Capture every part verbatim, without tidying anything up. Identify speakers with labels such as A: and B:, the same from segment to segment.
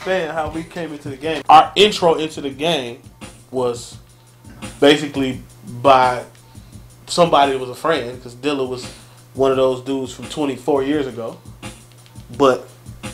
A: understand how we came into the game. Our intro into the game was basically by somebody that was a friend, because Dilla was one of those dudes from twenty-four years ago. But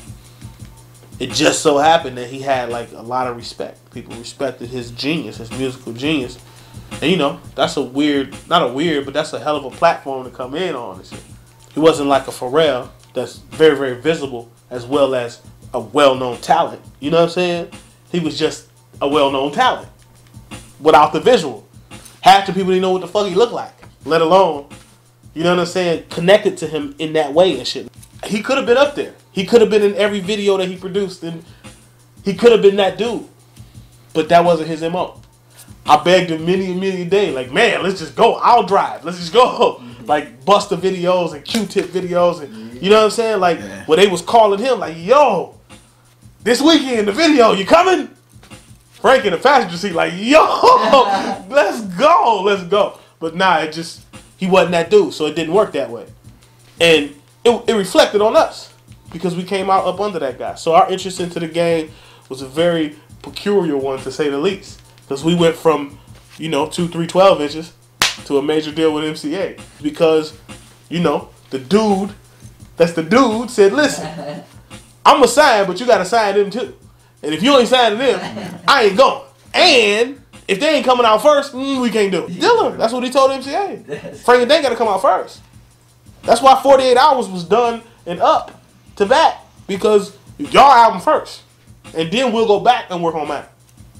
A: it just so happened that he had like a lot of respect. People respected his genius, his musical genius. And you know, that's a weird, not a weird, but that's a hell of a platform to come in on. He wasn't like a Pharrell that's very, very visible as well as a well-known talent. You know what I'm saying? He was just a well-known talent without the visual. Half the people didn't know what the fuck he looked like, let alone, you know what I'm saying, connected to him in that way and shit. He could have been up there. He could have been in every video that he produced, and he could have been that dude. But that wasn't his M O. I begged him many, many days, like, man, let's just go. I'll drive. Let's just go. Mm-hmm. Like, Busta videos and Q-Tip videos. And you know what I'm saying? Like, yeah. Where they was calling him, like, yo, this weekend, the video, you coming? Frank in the passenger seat, like, yo, let's go. Let's go. But nah, it just, he wasn't that dude, so it didn't work that way. And it, it reflected on us because we came out up under that guy. So our interest into the game was a very peculiar one, to say the least. Because we went from, you know, two, three, twelve inches to a major deal with M C A. Because, you know, the dude, that's the dude, said, listen, I'm going to sign, but you got to sign them too. And if you ain't signing them, I ain't going. And if they ain't coming out first, mm, we can't do it. Dilla, that's what he told M C A. Frank and Dane got to come out first. That's why forty-eight hours was done and up to that. Because y'all album first. And then we'll go back and work on mine.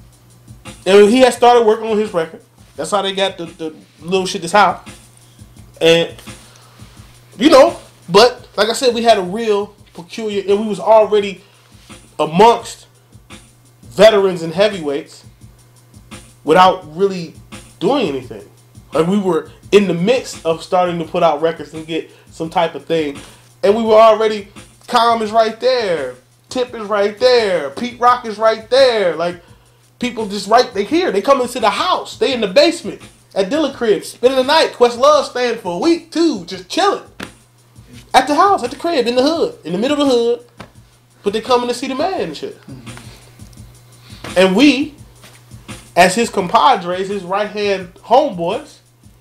A: And he had started working on his record. That's how they got the, the little shit that's out. And, you know, but, like I said, we had a real peculiar, and we was already amongst veterans and heavyweights without really doing anything. Like, we were in the midst of starting to put out records and get some type of thing. And we were already, Calm is right there. Tip is right there. Pete Rock is right there. Like, people just right, they here. They come into the house. They in the basement at Dilla crib, spending the night. Questlove staying for a week, too, just chilling. At the house, at the crib, in the hood, in the middle of the hood. But they coming to see the man and shit. And we, as his compadres, his right-hand homeboys,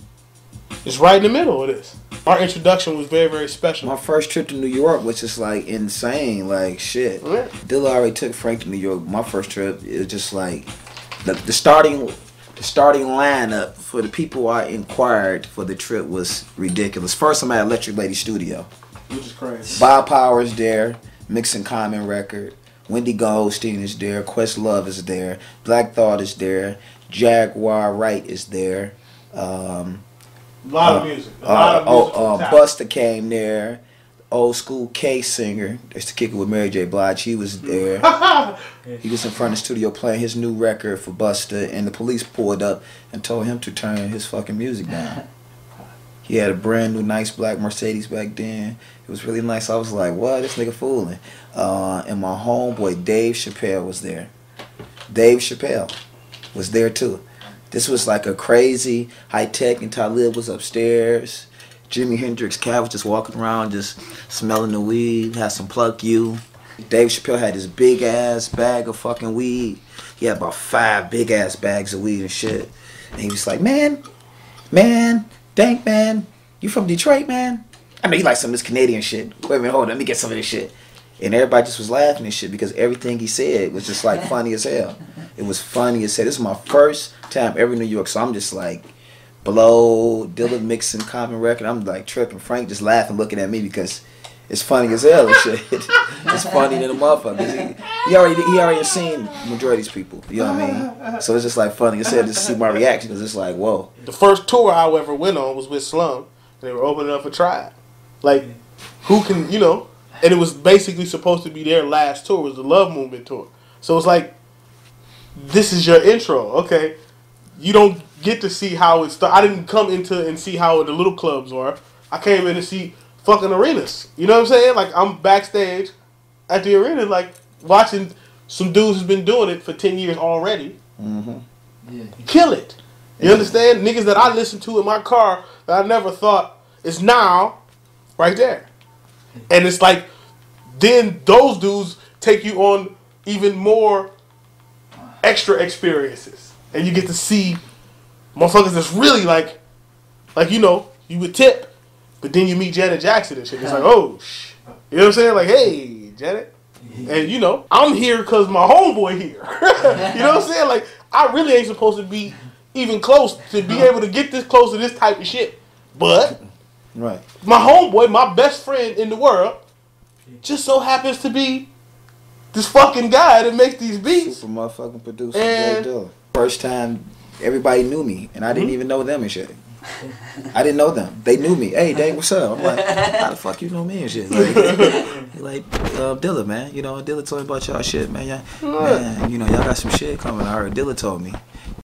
A: is right in the middle of this. Our introduction was very, very special.
B: My first trip to New York was just like insane, like shit.
A: Yeah.
B: Dilla already took Frank to New York. My first trip, it was just like the, the starting, the starting lineup for the people I inquired for the trip was ridiculous. First, I'm at Electric Lady Studio,
A: which is crazy.
B: Bob Power's there, mixing Common record. Wendy Goldstein is there. Questlove is there. Black Thought is there. Jaguar Wright is there. Um,
A: A lot
B: uh,
A: of music. A lot
B: uh,
A: of music.
B: Oh, uh, Busta came there. Old school K singer. Used to kick it with Mary J. Blige. He was there. He was in front of the studio playing his new record for Busta, and the police pulled up and told him to turn his fucking music down. He had a brand new nice black Mercedes back then. It was really nice. I was like, what? This nigga fooling. Uh, and my homeboy Dave Chappelle was there. Dave Chappelle was there too. This was like a crazy high tech, and Talib was upstairs. Jimi Hendrix Cat was just walking around, just smelling the weed, had some Pluck You. Dave Chappelle had this big ass bag of fucking weed. He had about five big ass bags of weed and shit. And he was like, man, man, Dank, man, you from Detroit, man? I know you like some of this Canadian shit. Wait a minute, hold on, let me get some of this shit. And everybody just was laughing and shit because everything he said was just like funny as hell. It was funny as hell. This is my first time ever in New York, so I'm just like, Blow, Dilla mixing Common record. I'm like tripping. Frank just laughing, looking at me because it's funny as hell and shit. It's funny than a motherfucker. He, he already he already seen the majority of these people. You know what I mean? So it's just like funny as hell to see my reaction because it's like, whoa.
A: The first tour I ever went on was with Slum. They were opening up for Tribe. Like, who can, you know? And it was basically supposed to be their last tour. It was the Love Movement tour. So it's like, this is your intro, okay? You don't get to see how it started. I didn't come into and see how the little clubs were. I came in to see fucking arenas. You know what I'm saying? Like, I'm backstage at the arena, like, watching some dudes who's been doing it for ten years already.
B: Mm-hmm.
A: Yeah. Kill it. You yeah. understand? Niggas that I listen to in my car that I never thought is now right there. And it's like, then those dudes take you on even more extra experiences, and you get to see motherfuckers that's really like, like you know, you would tip, but then you meet Janet Jackson and shit. It's like, oh, sh, you know what I'm saying? Like, hey, Janet, and you know, I'm here because my homeboy here. You know what I'm saying? Like, I really ain't supposed to be even close to be able to get this close to this type of shit, but
B: right, my
A: homeboy, my best friend in the world, just so happens to be this fucking guy that makes these beats.
B: Super motherfucking producer,
A: and
B: Jay Dilla. First time everybody knew me, and I didn't mm-hmm. even know them and shit. I didn't know them. They knew me. Hey, Dave, what's up? I'm like, how the fuck you know me and shit? Like, like uh, Dilla, man. You know, Dilla told me about y'all shit, man. Y'all, man, you know, y'all got some shit coming. I heard Dilla told me.